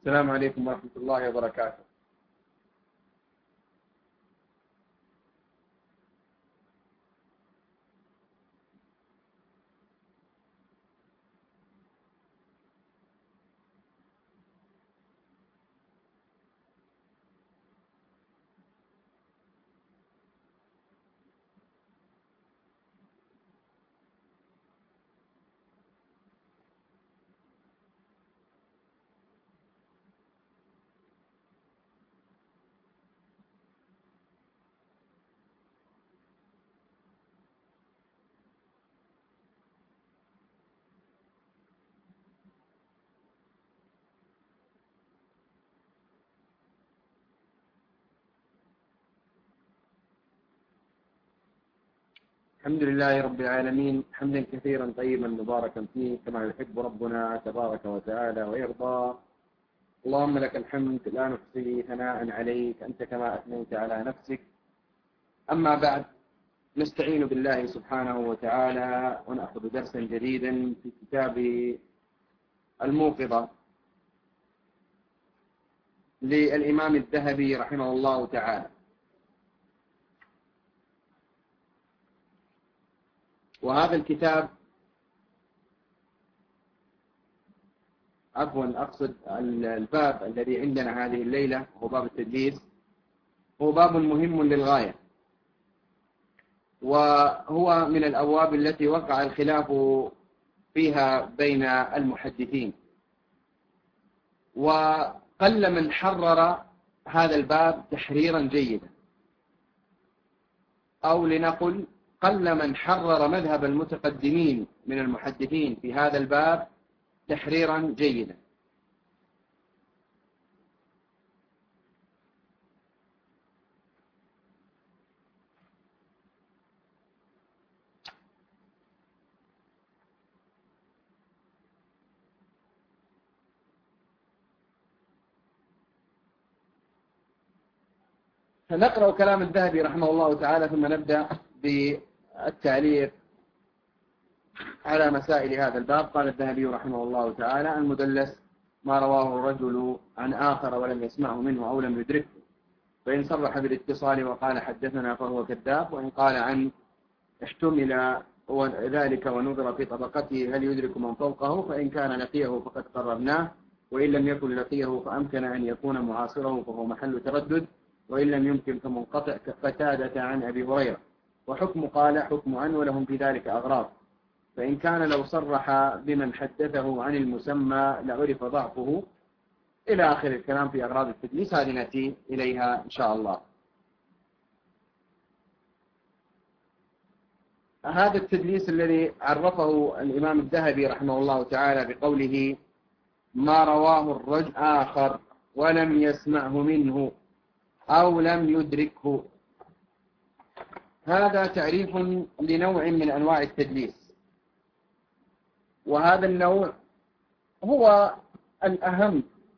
السلام عليكم ورحمة الله وبركاته. الحمد لله رب العالمين، حمدا كثيرا طيبا مباركا فيه كما يحب ربنا تبارك وتعالى ويرضى. اللهم لك الحمد لا نحصي ثناء عليك، أنت كما أثنيت على نفسك. أما بعد، نستعين بالله سبحانه وتعالى ونأخذ درسا جديدا في كتاب الموقظة للإمام الذهبي رحمه الله تعالى. وهذا الكتاب أقصد الباب الذي عندنا هذه الليلة هو باب التدليس، هو باب مهم للغاية، وهو من الأبواب التي وقع الخلاف فيها بين المحدثين، وقل من حرر هذا الباب تحريرا جيدا، أو لنقل قل من حرر مذهب المتقدمين من المحدثين في هذا الباب تحريرا جيدا. نقرأ كلام الذهبي رحمه الله تعالى ثم نبدأ بالتعليق على مسائل هذا الباب. قال الذهبي رحمه الله تعالى: المدلس ما رواه الرجل عن آخر ولم يسمعه منه أو لم يدركه، فإن صرح بالاتصال وقال حدثنا فهو كذاب، وإن قال عن احتمل ذلك ونظر في طبقته هل يدرك من فوقه، فإن كان لقيه فقد قررناه، وإن لم يكن لقيه فأمكن أن يكون معاصره فهو محل تردد، وإن لم يمكن فمنقطع كقتادة عن أبي هريرة. وحكم قال حكم أن، ولهم في ذلك أغراض، فإن كان لو صرح بمن حدثه عن المسمى لعرف ضعفه، إلى آخر الكلام في أغراض التدليس، هذه نأتي إليها إن شاء الله. هذا التدليس الذي عرفه الإمام الذهبي رحمه الله تعالى بقوله ما رواه الرجل آخر ولم يسمعه منه أو لم يدركه، هذا تعريف لنوع من أنواع التدليس، وهذا النوع هو الأهم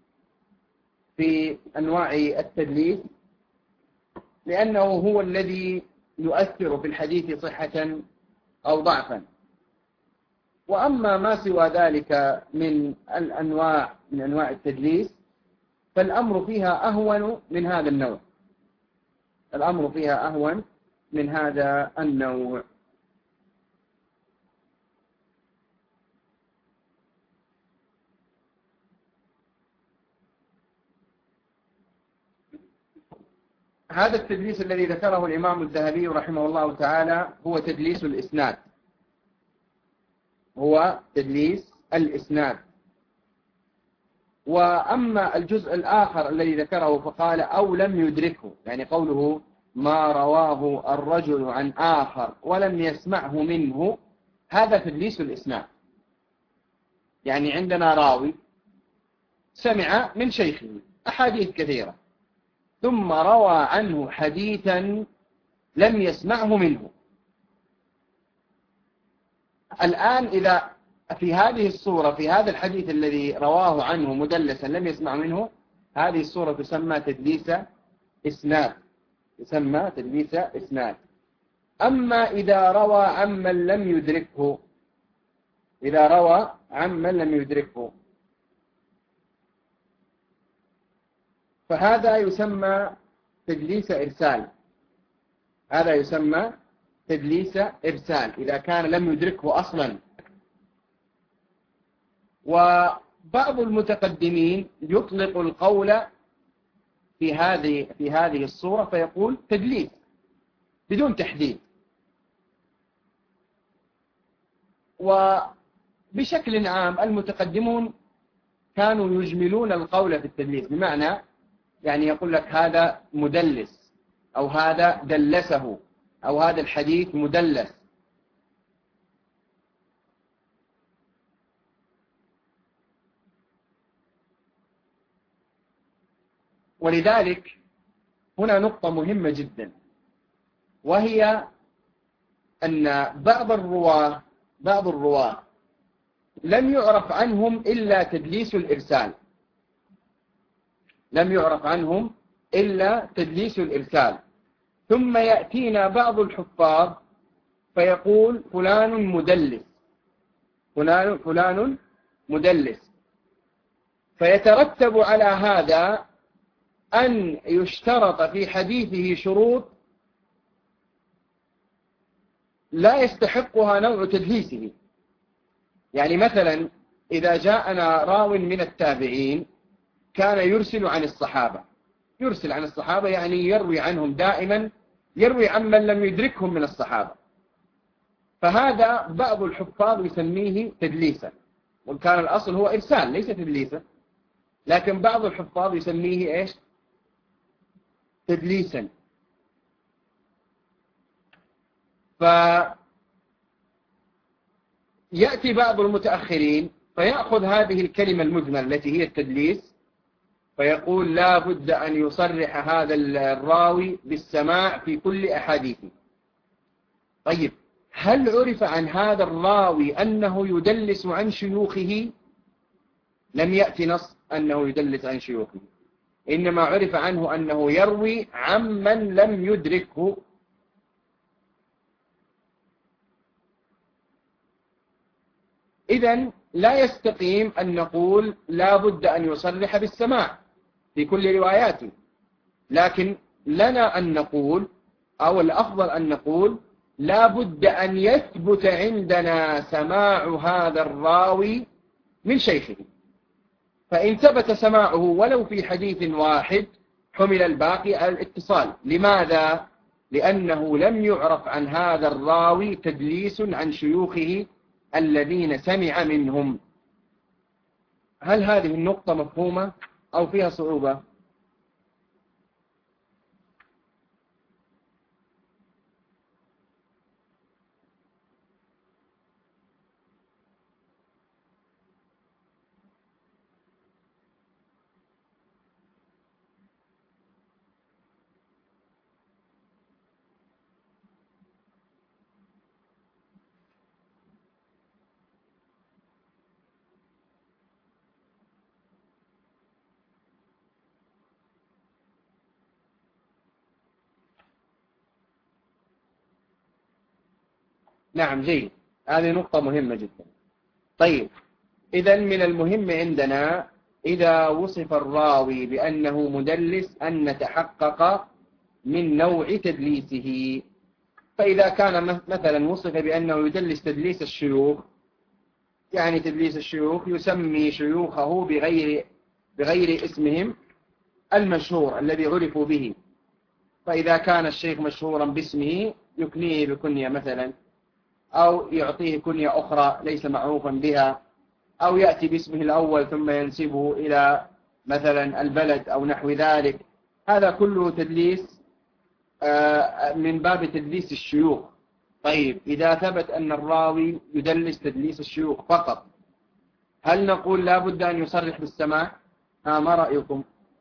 في أنواع التدليس، لأنه هو الذي يؤثر في الحديث صحة أو ضعفا. وأما ما سوى ذلك من أنواع التدليس فالأمر فيها أهون من هذا النوع، الأمر فيها أهون من هذا النوع. هذا التدليس الذي ذكره الإمام الذهبي رحمه الله تعالى هو تدليس الإسناد، هو تدليس الإسناد. وأما الجزء الآخر الذي ذكره فقال أو لم يدركه، يعني قوله ما رواه الرجل عن آخر ولم يسمعه منه، هذا تدليس الإسناد. يعني عندنا راوي سمع من شيخه أحاديث كثيرة، ثم روى عنه حديثا لم يسمعه منه. الآن إذا في هذه الصورة، في هذا الحديث الذي رواه عنه مدلسا لم يسمع منه، هذه الصورة تسمى تدليس إسناد، تسمى تدليس إسناد. أما إذا روى عمن لم يدركه، إذا روى عمن لم يدركه، فهذا يسمى تدليس إرسال. هذا يسمى تدليس إرسال إذا كان لم يدركه أصلا. وبعض المتقدمين يطلق القول في هذه الصورة فيقول تدليس بدون تحديد. وبشكل عام المتقدمون كانوا يجملون القول في التدليس، بمعنى يعني يقول لك هذا مدلس، أو هذا دلسه، أو هذا الحديث مدلس. ولذلك هنا نقطة مهمة جدا، وهي أن بعض الرواة لم يعرف عنهم إلا تدليس الإرسال، لم يعرف عنهم إلا تدليس الإرسال. ثم يأتينا بعض الحفاظ فيقول فلان مدلس، فلان مدلس، فيترتب على هذا أن يشترط في حديثه شروط لا يستحقها نوع تدليسه. يعني مثلا إذا جاءنا راو من التابعين كان يرسل عن الصحابة، يرسل عن الصحابة يعني يروي عنهم دائما، يروي عن من لم يدركهم من الصحابة، فهذا بعض الحفاظ يسميه تدليسا، وكان الأصل هو إرسال ليس تدليسا، لكن بعض الحفاظ يسميه إيش؟ تدليسا. فيأتي بعض المتأخرين فيأخذ هذه الكلمة المجملة التي هي التدليس، فيقول لا بد أن يصرح هذا الراوي بالسماع في كل أحاديثه. طيب هل عرف عن هذا الراوي أنه يدلس عن شيوخه؟ لم يأتي نص أنه يدلس عن شيوخه، إنما عرف عنه أنه يروي عمن لم يدركه. إذن لا يستقيم أن نقول لا بد أن يصرح بالسماع في كل رواياته، لكن لنا أن نقول، أو الأفضل أن نقول لا بد أن يثبت عندنا سماع هذا الراوي من شيخه. فإن ثبت سماعه ولو في حديث واحد حمل الباقي على الاتصال. لماذا؟ لأنه لم يعرف عن هذا الراوي تدليس عن شيوخه الذين سمع منهم. هل هذه النقطة مفهومة أو فيها صعوبة؟ نعم جيد، هذه نقطة مهمة جدا. طيب إذن من المهم عندنا إذا وصف الراوي بأنه مدلس أن نتحقق من نوع تدليسه. فإذا كان مثلا وصف بأنه يدلس تدليس الشيوخ، يعني تدليس الشيوخ يسمي شيوخه بغير اسمهم المشهور الذي عرفوا به. فإذا كان الشيخ مشهورا باسمه يكنيه بكنية مثلا، أو يعطيه كنية أخرى ليس معروفا بها، أو يأتي باسمه الأول ثم ينسبه إلى مثلا البلد أو نحو ذلك. هذا كله تدليس من باب تدليس الشيوخ. طيب إذا ثبت أن الراوي يدلس تدليس الشيوخ فقط، هل نقول لا بد أن يصرح بالسماع؟ ما رأيكم؟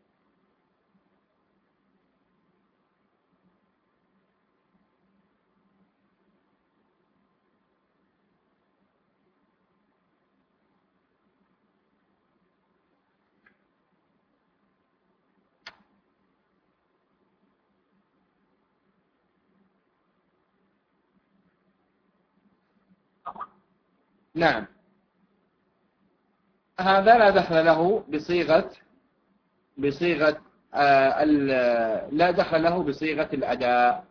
نعم، هذا لا دخل له بصيغة لا دخل له بصيغة الأداء.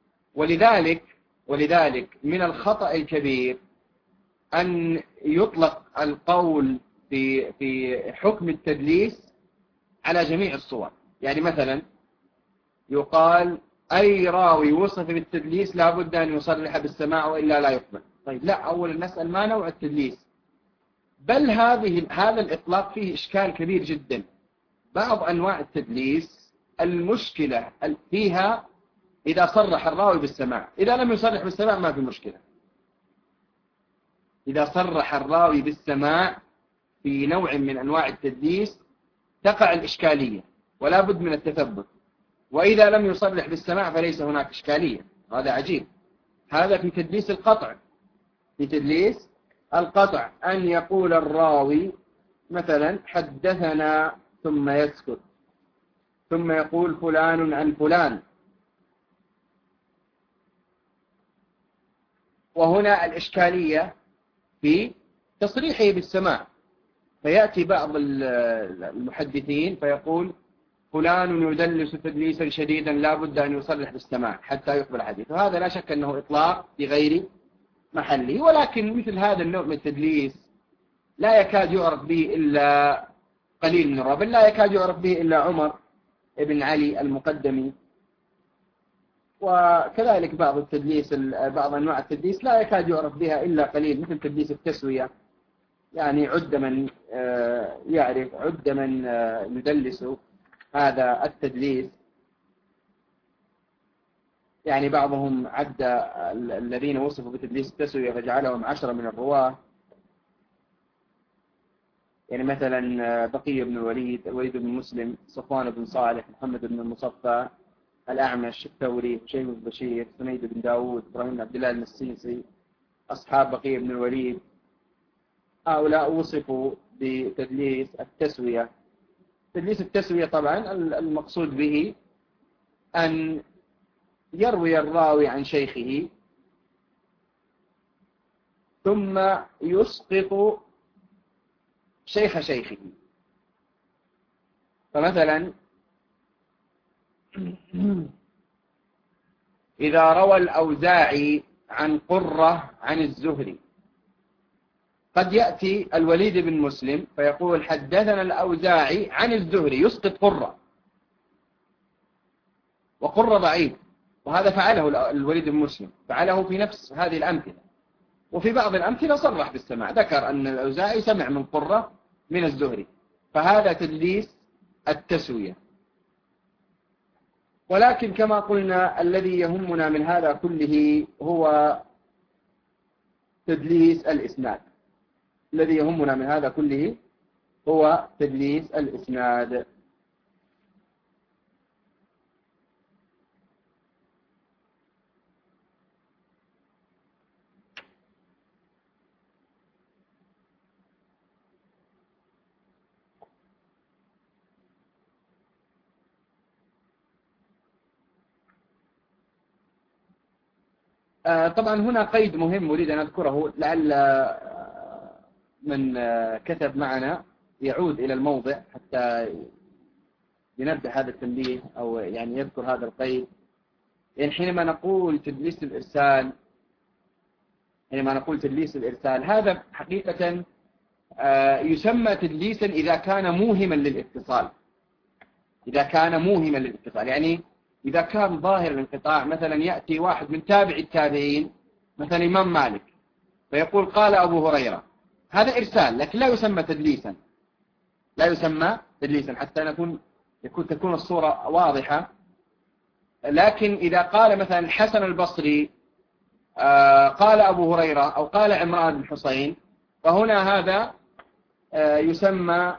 ولذلك من الخطأ الكبير أن يطلق القول في حكم التدليس على جميع الصور. يعني مثلا يقال أي راوي وصف بالتدليس لا بد أن يصرح بالسماع وإلا لا يقبل. طيب لا، أولا نسأل ما نوع التدليس، بل هذا الإطلاق فيه إشكال كبير جدا. بعض أنواع التدليس المشكلة فيها إذا صرح الراوي بالسماع، إذا لم يصرح بالسماع ما في مشكلة. إذا صرح الراوي بالسماع في نوع من أنواع التدليس تقع الإشكالية ولا بد من التثبت، وإذا لم يصرح بالسماع فليس هناك إشكالية. هذا عجيب. هذا في تدليس القطع. في تدليس القطع أن يقول الراوي مثلا حدثنا ثم يسكت، ثم يقول فلان عن فلان، وهنا الإشكالية في تصريحه بالسماع. فيأتي بعض المحدثين فيقول فلان يدلس تدليسا شديدا لا بد أن يصرح بالسماع حتى يقبل حديثه. وهذا لا شك أنه إطلاق بغير محله. ولكن مثل هذا النوع من التدليس لا يكاد يعرف به إلا قليل من الرواة، بل لا يكاد يعرف به إلا عمر بن علي المقدمي. وكذلك بعض أنواع التدليس لا يكاد يعرف بها إلا قليل، مثل تدليس التسوية. يعني عد من يعرف، عد من يدلس هذا التدليس. يعني بعضهم عد الذين وصفوا بتدليس التسوية فجعلهم 10 من الرواة. يعني مثلا بقي بن الوليد بن مسلم، صفوان بن صالح، محمد بن المصفى، الأعمش، الثوري، هشيم بن بشير، سنيد بن داود، إبراهيم بن عبد الله المسيسي، أصحاب بقي بن الوليد. هؤلاء وصفوا بتدليس التسوية. تدليس التسوية طبعا المقصود به أن يروي الراوي عن شيخه ثم يسقط شيخ شيخه. فمثلا إذا روى الأوزاعي عن قرة عن الزهري، قد يأتي الوليد بن مسلم فيقول حدثنا الأوزاعي عن الزهري، يسقط قرة، وقرة ضعيف. وهذا فعله الوليد بن مسلم، فعله في نفس هذه الأمثلة. وفي بعض الأمثلة صرح بالسماع، ذكر أن الأوزاعي سمع من قرة من الزهري، فهذا تدليس التسوية. ولكن كما قلنا الذي يهمنا من هذا كله هو تدليس الإسناد. الذي يهمنا من هذا كله هو تدليس الإسناد. طبعا هنا قيد مهم أريد أن أذكره لعل من كتب معنا يعود إلى الموضع حتى ينبه هذا التنبيه، أو يعني يذكر هذا القيد. يعني حينما نقول تدليس الإرسال، هذا حقيقة يسمى تدليسا إذا كان موهما للاتصال. يعني إذا كان ظاهر الانقطاع، مثلا يأتي واحد من تابع التابعين مثلا إمام مالك فيقول قال أبو هريرة، هذا إرسال لكن لا يسمى تدليسا حتى تكون الصورة واضحة. لكن إذا قال مثلا حسن البصري قال أبو هريرة أو قال عمران بن حسين، فهنا هذا يسمى،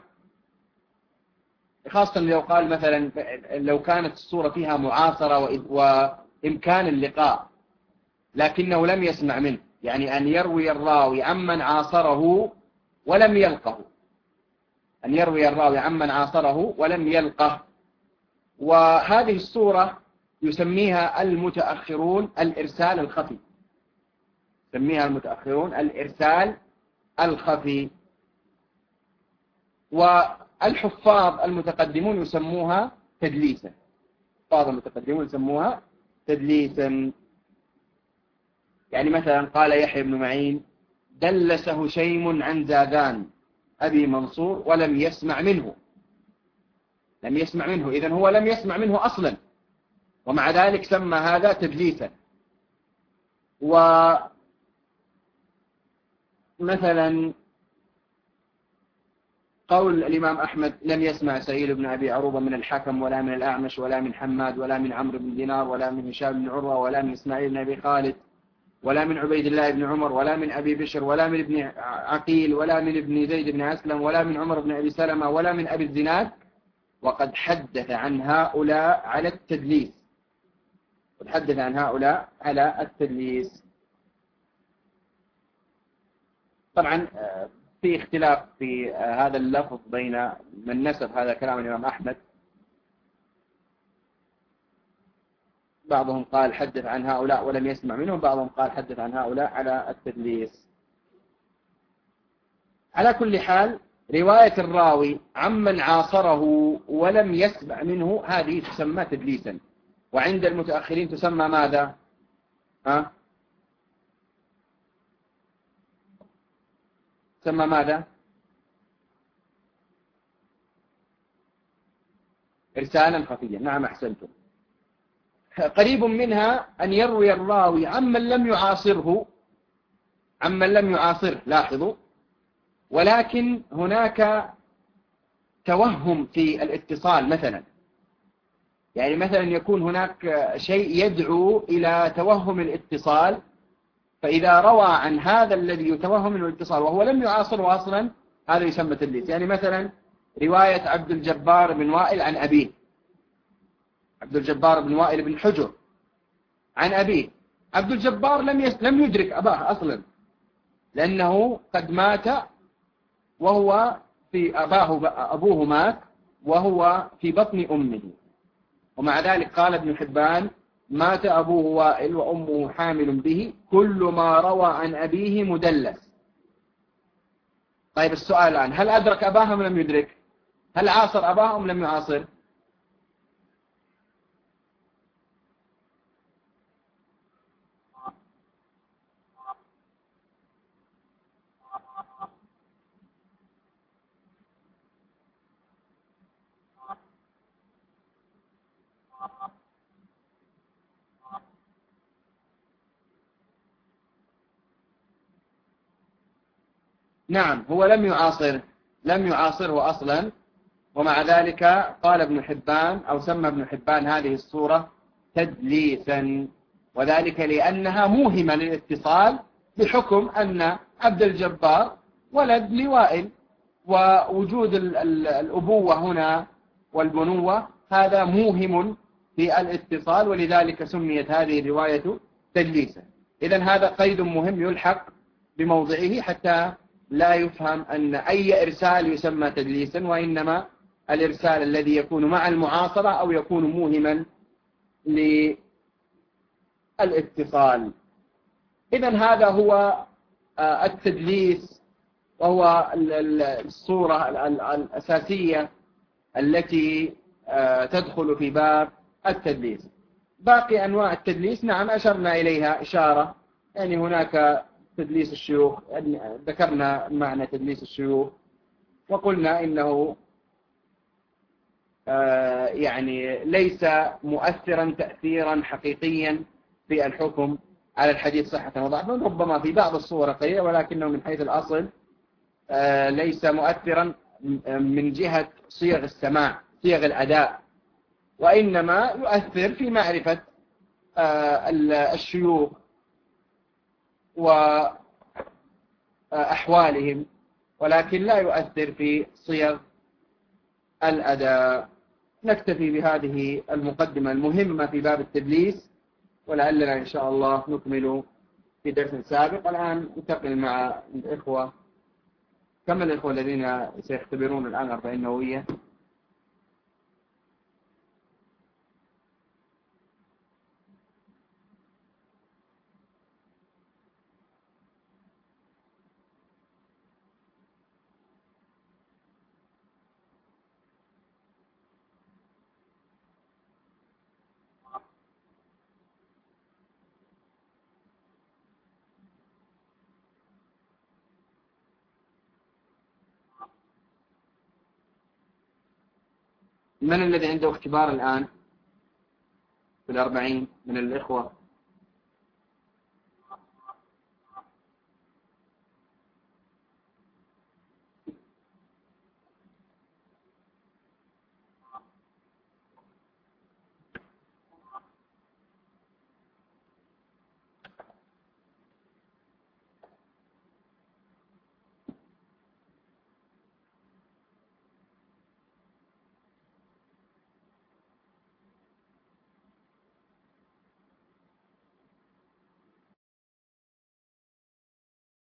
خاصة لو قال مثلا لو كانت الصورة فيها معاصرة وإمكان اللقاء لكنه لم يسمع منه، يعني أن يروي الراوي عمن عاصره ولم يلقه. وهذه الصورة يسميها المتأخرون الإرسال الخفي. والحفاظ المتقدمون يسموها تدليسا. بعض المتقدمون يسموها تدليسا. يعني مثلا قال يحيى بن معين: دلس هشيم عن زادان أبي منصور ولم يسمع منه. لم يسمع منه، إذن هو لم يسمع منه أصلا، ومع ذلك سمى هذا تدليسا. ومثلا قول الإمام أحمد: لم يسمع سعيد بن أبي عروبة من الحكم ولا من الأعمش ولا من حماد ولا من عمرو بن دينار ولا من هشام بن عروة ولا من إسماعيل بن أبي خالد ولا من عبيد الله بن عمر ولا من أبي بشر ولا من ابن عقيل ولا من ابن زيد بن أسلم ولا من عمر بن أبي سلمة ولا من أبي الزناد، وقد حدث عن هؤلاء على التدليس. قد حدث عن هؤلاء على التدليس. طبعا في اختلاف في هذا اللفظ بين من نسب هذا كلام الإمام أحمد. بعضهم قال حدث عن هؤلاء ولم يسمع منهم، بعضهم قال حدث عن هؤلاء على التدليس. على كل حال، رواية الراوي عمن عاصره ولم يسمع منه هذه تسمى تدليسا، وعند المتأخرين تسمى ماذا؟ تسمى ماذا؟ إرسالا خفيا. نعم، أحسنتم. قريب منها أن يروي الراوي عمن لم يعاصره، عمن لم يعاصره، لاحظوا، ولكن هناك توهم في الاتصال مثلا. يعني مثلا يكون هناك شيء يدعو إلى توهم الاتصال، فإذا روى عن هذا الذي يتوهم الاتصال وهو لم يعاصره أصلا، هذا يسمى تدليس. يعني مثلا رواية عبد الجبار بن وائل عن أبيه، عبد الجبار بن وائل بن حجر عن أبيه. عبد الجبار لم يدرك أباه أصلا، لأنه قد مات وهو في أبوه مات وهو في بطن أمه، ومع ذلك قال ابن حبان: مات أبوه وائل وأمه حامل به، كل ما روى عن أبيه مدلس. طيب السؤال الآن: هل أدرك أباه أم لم يدرك؟ هل عاصر أباه أم لم يعاصر؟ نعم، هو لم يعاصره أصلا، ومع ذلك قال ابن حبان أو سمى ابن حبان هذه الصورة تدليسا، وذلك لأنها موهمة للاتصال، بحكم أن عبد الجبار ولد لوائل، ووجود الأبوة هنا والبنوة هذا موهم في الاتصال، ولذلك سميت هذه الرواية تدليسا. إذن هذا قيد مهم يلحق بموضعه حتى لا يفهم أن أي إرسال يسمى تدليسا، وإنما الإرسال الذي يكون مع المعاصرة أو يكون موهما للاتصال. إذن هذا هو التدليس، وهو الصورة الأساسية التي تدخل في باب التدليس. باقي أنواع التدليس نعم أشرنا إليها إشارة. يعني هناك تدليس الشيوخ، يعني ذكرنا معنى تدليس الشيوخ وقلنا إنه يعني ليس مؤثرا تأثيرا حقيقيا في الحكم على الحديث صحة وضعفا، ربما في بعض الصور قليلة، ولكنه من حيث الأصل ليس مؤثرا من جهة صيغ السماع، صيغ الأداء، وإنما يؤثر في معرفة الشيوخ وأحوالهم، ولكن لا يؤثر في صيغ الأداء. نكتفي بهذه المقدمة المهمة في باب التدليس، ولعلنا إن شاء الله نكمل في درس سابق. الآن ننتقل مع الإخوة. كم الإخوة الذين سيختبرون الآن 40 نووية؟ من الذي عنده اختبار الآن في 40 من الإخوة؟